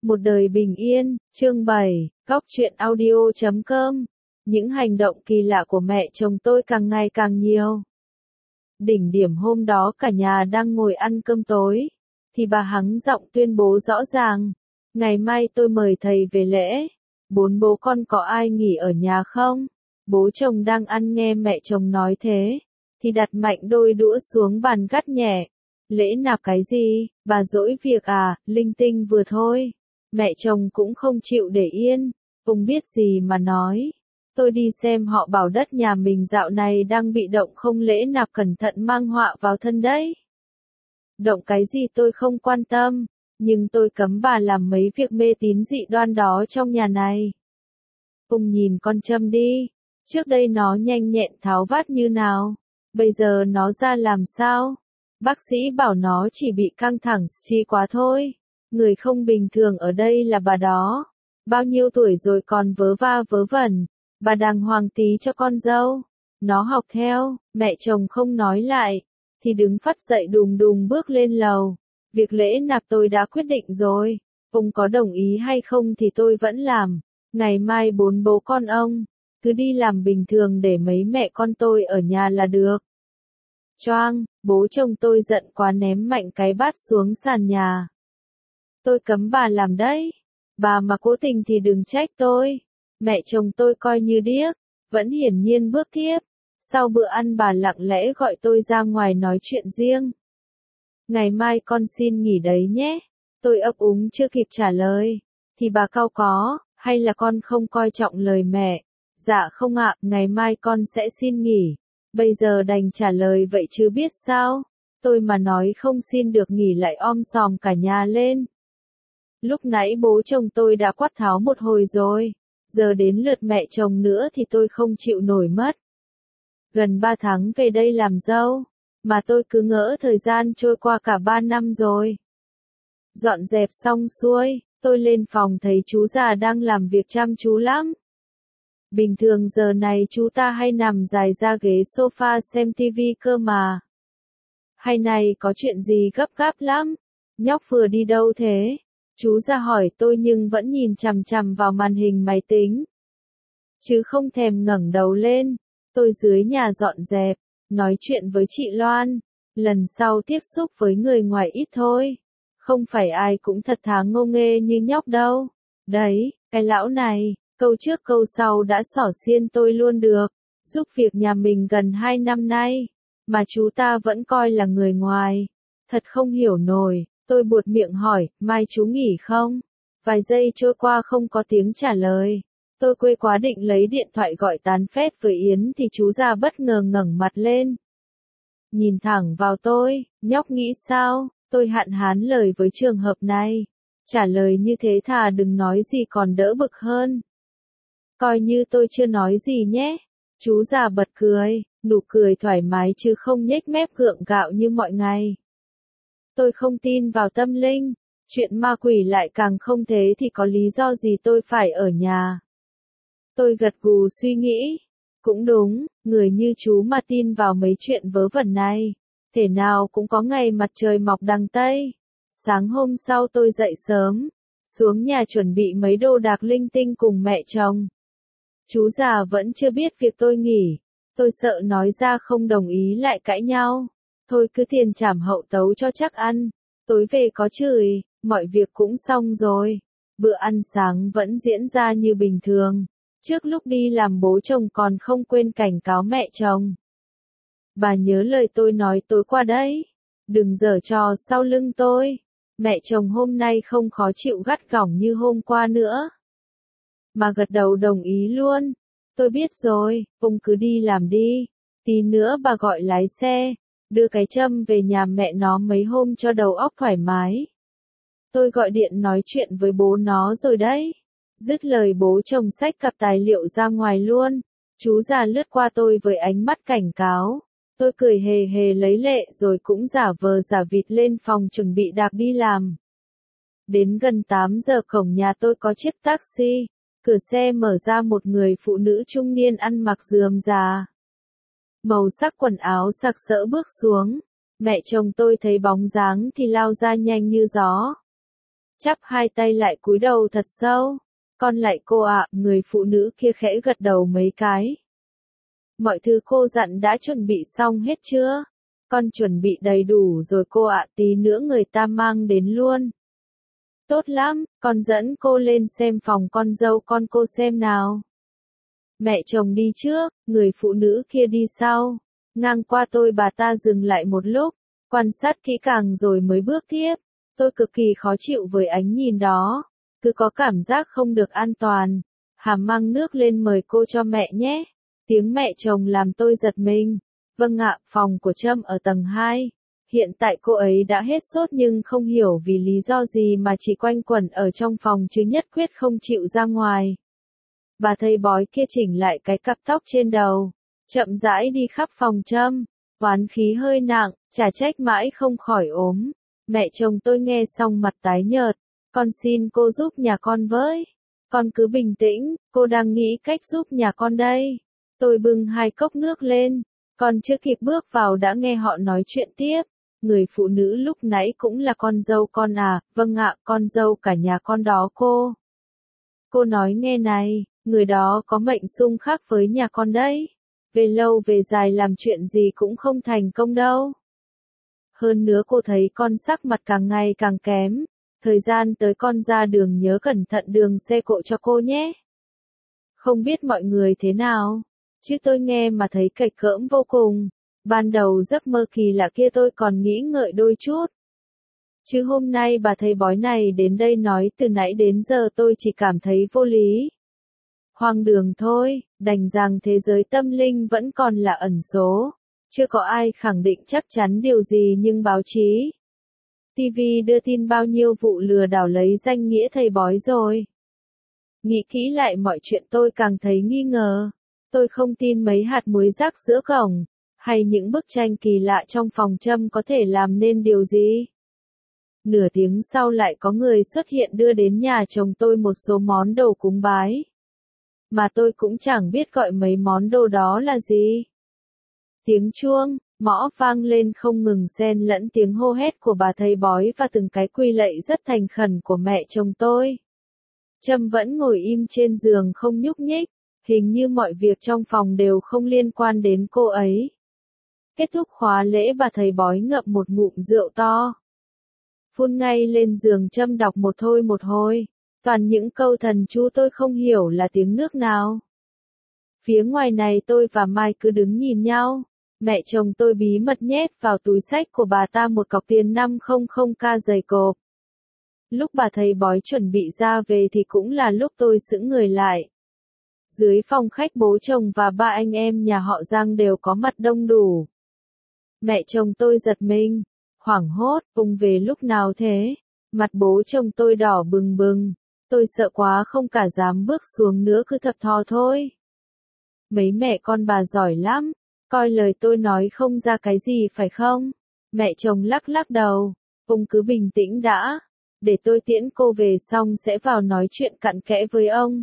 Một đời bình yên, chương 7, Góc truyện audio.com. Những hành động kỳ lạ của mẹ chồng tôi càng ngày càng nhiều. Đỉnh điểm hôm đó cả nhà đang ngồi ăn cơm tối, thì bà hắng giọng tuyên bố rõ ràng. Ngày mai tôi mời thầy về lễ. Bốn bố con có ai nghỉ ở nhà không? Bố chồng đang ăn nghe mẹ chồng nói thế, thì đặt mạnh đôi đũa xuống bàn gắt nhẹ. Lễ nạp cái gì, bà dỗi việc à, linh tinh vừa thôi. Mẹ chồng cũng không chịu để yên, không biết gì mà nói. Tôi đi xem họ bảo đất nhà mình dạo này đang bị động không lễ nạp cẩn thận mang họa vào thân đấy. Động cái gì tôi không quan tâm, nhưng tôi cấm bà làm mấy việc mê tín dị đoan đó trong nhà này. Cùng nhìn con Trâm đi, trước đây nó nhanh nhẹn tháo vát như nào, bây giờ nó ra làm sao? Bác sĩ bảo nó chỉ bị căng thẳng stress quá thôi. Người không bình thường ở đây là bà đó. Bao nhiêu tuổi rồi còn vớ va vớ vẩn. Bà đàng hoàng tí cho con dâu. Nó học theo, mẹ chồng không nói lại, thì đứng phắt dậy đùng đùng bước lên lầu. Việc lễ nạp tôi đã quyết định rồi. Ông có đồng ý hay không thì tôi vẫn làm. Ngày mai bốn bố con ông, cứ đi làm bình thường để mấy mẹ con tôi ở nhà là được. Choang, bố chồng tôi giận quá ném mạnh cái bát xuống sàn nhà. Tôi cấm bà làm đấy. Bà mà cố tình thì đừng trách tôi. Mẹ chồng tôi coi như điếc, vẫn hiển nhiên bước tiếp. Sau bữa ăn bà lặng lẽ gọi tôi ra ngoài nói chuyện riêng. Ngày mai con xin nghỉ đấy nhé. Tôi ấp úng chưa kịp trả lời, thì bà cau có, hay là con không coi trọng lời mẹ? Dạ không ạ, ngày mai con sẽ xin nghỉ. Bây giờ đành trả lời vậy chứ biết sao. Tôi mà nói không xin được nghỉ lại sòm cả nhà lên. Lúc nãy bố chồng tôi đã quát tháo một hồi rồi. Giờ đến lượt mẹ chồng nữa thì tôi không chịu nổi mất. Gần 3 tháng về đây làm dâu, mà tôi cứ ngỡ thời gian trôi qua cả 3 năm rồi. Dọn dẹp xong xuôi, tôi lên phòng thấy chú già đang làm việc chăm chú lắm. Bình thường giờ này chú ta hay nằm dài ra ghế sofa xem tivi cơ mà. Hay này có chuyện gì gấp gáp lắm? Nhóc vừa đi đâu thế? Chú ra hỏi tôi nhưng vẫn nhìn chằm chằm vào màn hình máy tính. Chứ không thèm ngẩng đầu lên. Tôi dưới nhà dọn dẹp, nói chuyện với chị Loan. Lần sau tiếp xúc với người ngoài ít thôi. Không phải ai cũng thật thà ngô nghê như nhóc đâu. Đấy, cái lão này, câu trước câu sau đã xỏ xiên tôi luôn được. Giúp việc nhà mình gần 2 năm nay, mà chú ta vẫn coi là người ngoài. Thật không hiểu nổi. Tôi buột miệng hỏi, mai chú nghỉ không? Vài giây trôi qua không có tiếng trả lời. Tôi quê quá định lấy điện thoại gọi tán phét với Yến thì chú già bất ngờ ngẩng mặt lên. Nhìn thẳng vào tôi, nhóc nghĩ sao? Tôi hạn hán lời với trường hợp này. Trả lời như thế thà đừng nói gì còn đỡ bực hơn. Coi như tôi chưa nói gì nhé. Chú già bật cười, nụ cười thoải mái chứ không nhếch mép gượng gạo như mọi ngày. Tôi không tin vào tâm linh, chuyện ma quỷ lại càng không thế thì có lý do gì tôi phải ở nhà. Tôi gật gù suy nghĩ, cũng đúng, người như chú mà tin vào mấy chuyện vớ vẩn này, thể nào cũng có ngày mặt trời mọc đằng Tây. Sáng hôm sau tôi dậy sớm, xuống nhà chuẩn bị mấy đồ đạc linh tinh cùng mẹ chồng. Chú già vẫn chưa biết việc tôi nghỉ, tôi sợ nói ra không đồng ý lại cãi nhau. Thôi cứ tiền trảm hậu tấu cho chắc ăn. Tối về có chửi, mọi việc cũng xong rồi. Bữa ăn sáng vẫn diễn ra như bình thường. Trước lúc đi làm bố chồng còn không quên cảnh cáo mẹ chồng. Bà nhớ lời tôi nói tối qua đấy. Đừng giở trò sau lưng tôi. Mẹ chồng hôm nay không khó chịu gắt gỏng như hôm qua nữa, mà gật đầu đồng ý luôn. Tôi biết rồi, ông cứ đi làm đi. Tí nữa bà gọi lái xe, đưa cái Trâm về nhà mẹ nó mấy hôm cho đầu óc thoải mái. Tôi gọi điện nói chuyện với bố nó rồi đấy. Dứt lời bố chồng xách cặp tài liệu ra ngoài luôn. Chú già lướt qua tôi với ánh mắt cảnh cáo. Tôi cười hề hề lấy lệ rồi cũng giả vờ giả vịt lên phòng chuẩn bị đạp đi làm. Đến gần 8 giờ cổng nhà tôi có chiếc taxi. Cửa xe mở ra một người phụ nữ trung niên ăn mặc rườm rà. Màu sắc quần áo sặc sỡ bước xuống. Mẹ chồng tôi thấy bóng dáng thì lao ra nhanh như gió. chắp hai tay lại cúi đầu thật sâu. Con lạy cô ạ, người phụ nữ kia khẽ gật đầu mấy cái. Mọi thứ cô dặn đã chuẩn bị xong hết chưa? Con chuẩn bị đầy đủ rồi cô ạ, tí nữa người ta mang đến luôn. Tốt lắm, con dẫn cô lên xem phòng con dâu con cô xem nào. Mẹ chồng đi trước, người phụ nữ kia đi sau. Ngang qua tôi bà ta dừng lại một lúc, quan sát kỹ càng rồi mới bước tiếp. Tôi cực kỳ khó chịu với ánh nhìn đó, cứ có cảm giác không được an toàn. Hàm mang nước lên mời cô cho mẹ nhé. Tiếng mẹ chồng làm tôi giật mình. Vâng ạ, phòng của Trâm ở tầng 2. Hiện tại cô ấy đã hết sốt nhưng không hiểu vì lý do gì mà chỉ quanh quẩn ở trong phòng chứ nhất quyết không chịu ra ngoài. Bà thầy bói kia chỉnh lại cái cặp tóc trên đầu, chậm rãi đi khắp phòng Trâm, oán khí hơi nặng, chả trách mãi không khỏi ốm. Mẹ chồng tôi nghe xong mặt tái nhợt, con xin cô giúp nhà con với. Con cứ bình tĩnh, cô đang nghĩ cách giúp nhà con đây. Tôi bưng 2 cốc nước lên, con chưa kịp bước vào đã nghe họ nói chuyện tiếp. Người phụ nữ lúc nãy cũng là con dâu con à, vâng ạ, con dâu cả nhà con đó cô. Cô nói nghe này, người đó có mệnh xung khác với nhà con đấy. Về lâu về dài làm chuyện gì cũng không thành công đâu. Hơn nữa cô thấy con sắc mặt càng ngày càng kém. Thời gian tới con ra đường nhớ cẩn thận đường xe cộ cho cô nhé. Không biết mọi người thế nào, chứ tôi nghe mà thấy cạch cỡm vô cùng. Ban đầu giấc mơ kỳ lạ kia tôi còn nghĩ ngợi đôi chút. Chứ hôm nay bà thầy bói này đến đây nói từ nãy đến giờ tôi chỉ cảm thấy vô lý. Hoang đường thôi, đành rằng thế giới tâm linh vẫn còn là ẩn số. Chưa có ai khẳng định chắc chắn điều gì nhưng báo chí, TV đưa tin bao nhiêu vụ lừa đảo lấy danh nghĩa thầy bói rồi. Nghĩ kỹ lại mọi chuyện tôi càng thấy nghi ngờ. Tôi không tin mấy hạt muối rắc giữa cổng, hay những bức tranh kỳ lạ trong phòng Trâm có thể làm nên điều gì. Nửa tiếng sau lại có người xuất hiện đưa đến nhà chồng tôi một số món đồ cúng bái. Mà tôi cũng chẳng biết gọi mấy món đồ đó là gì. Tiếng chuông, mõ vang lên không ngừng xen lẫn tiếng hô hét của bà thầy bói và từng cái quy lạy rất thành khẩn của mẹ chồng tôi. Trâm vẫn ngồi im trên giường không nhúc nhích, hình như mọi việc trong phòng đều không liên quan đến cô ấy. Kết thúc khóa lễ bà thầy bói ngậm một ngụm rượu to. Phun ngay lên giường Trâm đọc một thôi một hồi, toàn những câu thần chú tôi không hiểu là tiếng nước nào. Phía ngoài này tôi và Mai cứ đứng nhìn nhau. Mẹ chồng tôi bí mật nhét vào túi xách của bà ta một cọc tiền 500k dày cộp. Lúc bà thầy bói chuẩn bị ra về thì cũng là lúc tôi sững người lại. Dưới phòng khách bố chồng và 3 anh em nhà họ Giang đều có mặt đông đủ. Mẹ chồng tôi giật mình, hoảng hốt, ông về lúc nào thế? Mặt bố chồng tôi đỏ bừng bừng. Tôi sợ quá không cả dám bước xuống nữa cứ thập thò thôi. Mấy mẹ con bà giỏi lắm, coi lời tôi nói không ra cái gì phải không? Mẹ chồng lắc lắc đầu, ông cứ bình tĩnh đã, để tôi tiễn cô về xong sẽ vào nói chuyện cặn kẽ với ông.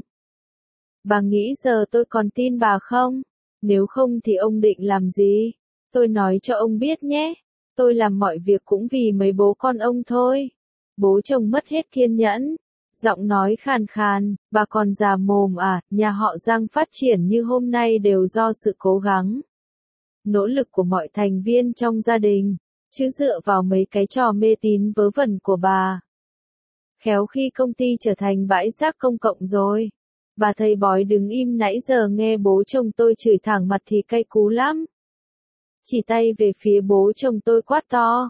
Bà nghĩ giờ tôi còn tin bà không? Nếu không thì ông định làm gì? Tôi nói cho ông biết nhé, tôi làm mọi việc cũng vì mấy bố con ông thôi. Bố chồng mất hết kiên nhẫn. Giọng nói khàn khàn, bà còn già mồm à, nhà họ Giang phát triển như hôm nay đều do sự cố gắng, nỗ lực của mọi thành viên trong gia đình, chứ dựa vào mấy cái trò mê tín vớ vẩn của bà. Khéo khi công ty trở thành bãi rác công cộng rồi. Bà thầy bói đứng im nãy giờ nghe bố chồng tôi chửi thẳng mặt thì cay cú lắm. Chỉ tay về phía bố chồng tôi quát to.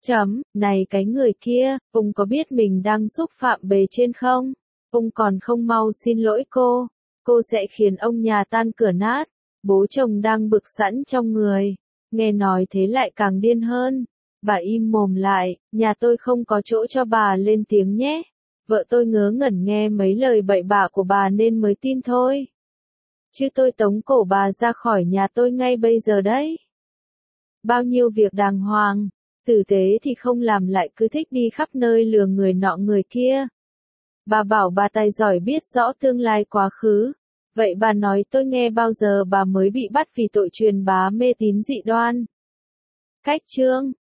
Này cái người kia, ông có biết mình đang xúc phạm bề trên không? Ông còn không mau xin lỗi cô sẽ khiến ông nhà tan cửa nát. Bố chồng đang bực sẵn trong người, nghe nói thế lại càng điên hơn. Bà im mồm lại, nhà tôi không có chỗ cho bà lên tiếng nhé. Vợ tôi ngớ ngẩn nghe mấy lời bậy bạ của bà nên mới tin thôi. Chứ tôi tống cổ bà ra khỏi nhà tôi ngay bây giờ đấy. Bao nhiêu việc đàng hoàng, tử tế thì không làm lại cứ thích đi khắp nơi lừa người nọ người kia. Bà bảo bà tài giỏi biết rõ tương lai quá khứ. Vậy bà nói tôi nghe bao giờ bà mới bị bắt vì tội truyền bá mê tín dị đoan. Cách chương